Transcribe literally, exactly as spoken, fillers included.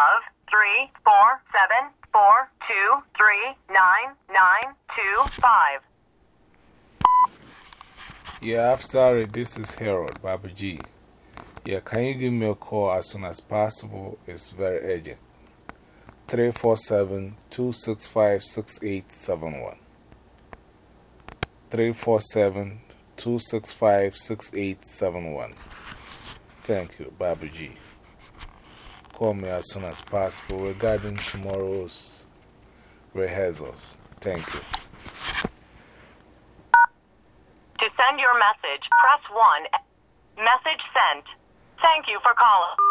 of three four seven four two three nine nine two five. Yeah, I'm sorry, this is Harold, Baba G. Yeah, can you give me a call as soon as possible? It's very urgent. three four seven, two six five, six eight seven one. three four seven, two six five, six eight seven one. Thank you, Baba G. Call me as soon as possible regarding tomorrow's rehearsals. Thank you. To send your message, press one. Message sent. Thank you for calling.